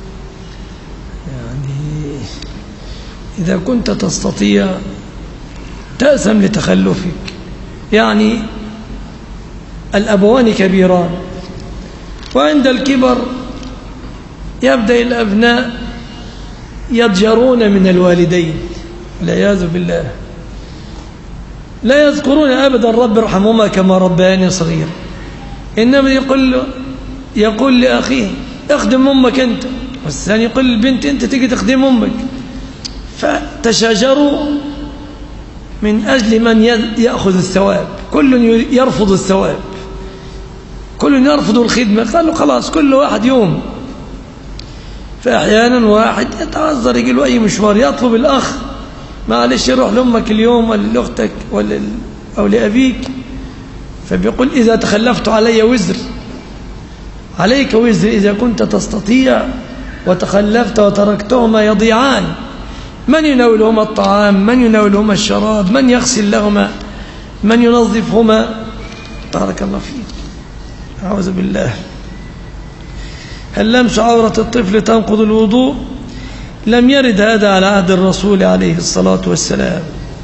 يعني إذا كنت تستطيع تأسم لتخلفك. يعني الأبوان كبيران، وعند الكبر يبدأ الأبناء يضجرون من الوالدين والعياذ بالله، لا يذكرون أبدا رب ارحمهما كما ربياني صغير، إنما يقول لأخيه اخدم أمك أنت، والثاني يقول للبنت أنت تيجي تخدم أمك، فتشاجروا من أجل من يأخذ الثواب. كل يرفض الثواب، كل يرفض الخدمة. قالوا خلاص كل واحد يوم. فأحيانا واحد يتعذر يجي له أي مشوار، يطلب الأخ معلش يروح لأمك اليوم ولا لأختك أو لأبيك، فبيقول إذا تخلفت علي وزر. عليك وزر إذا كنت تستطيع وتخلفت وتركتهما يضيعان. من يناولهما الطعام، من يناولهما الشراب، من يغسل لهما، من ينظفهما. بارك الله فيك. أعوذ بالله. هل لمس عورة الطفل تنقض الوضوء؟ لم يرد هذا على عهد الرسول عليه الصلاة والسلام.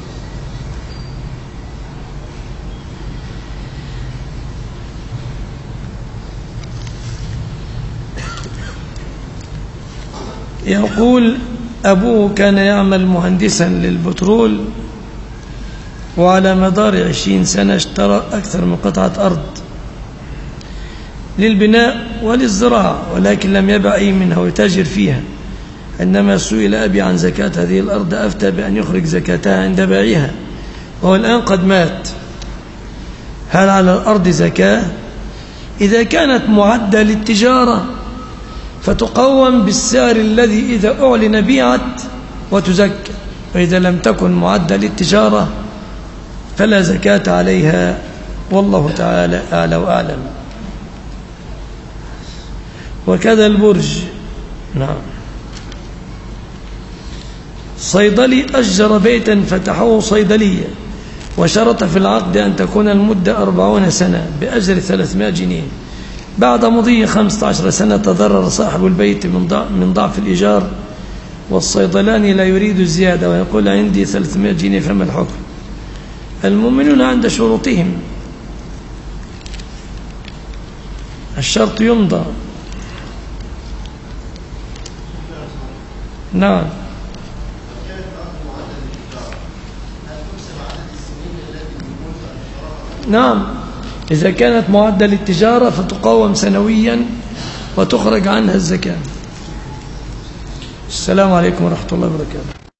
يقول: أبوه كان يعمل مهندسا للبترول، وعلى مدار 20 سنة اشترى أكثر من قطعة أرض للبناء وللزراعة، ولكن لم يبع أي منها ويتاجر فيها. عندما سئل أبي عن زكاة هذه الأرض أفتى بأن يخرج زكاتها عند بيعها، وهو الآن قد مات. هل على الأرض زكاة؟ إذا كانت معدة للتجارة فتقوم بالسعر الذي إذا أعلن بيعت وتزكى، وإذا لم تكن معدة للتجارة فلا زكاة عليها، والله تعالى أعلى وأعلم. وكذا البرج. نعم. صيدلي أجر بيتا فتحوه صيدلية، وشرط في العقد أن تكون المدة 40 سنة بأجر 300 جنيه. بعد مضي 15 سنة تضرر صاحب البيت من ضعف الإيجار، والصيدلاني لا يريد الزيادة ويقول عندي 300 جنيه، فما الحكم؟ المؤمنون عند شروطهم، الشرط يمضى. نعم. نعم، إذا كانت معدة للتجارة فتقوم سنويا وتخرج عنها الزكاة. السلام عليكم ورحمة الله وبركاته.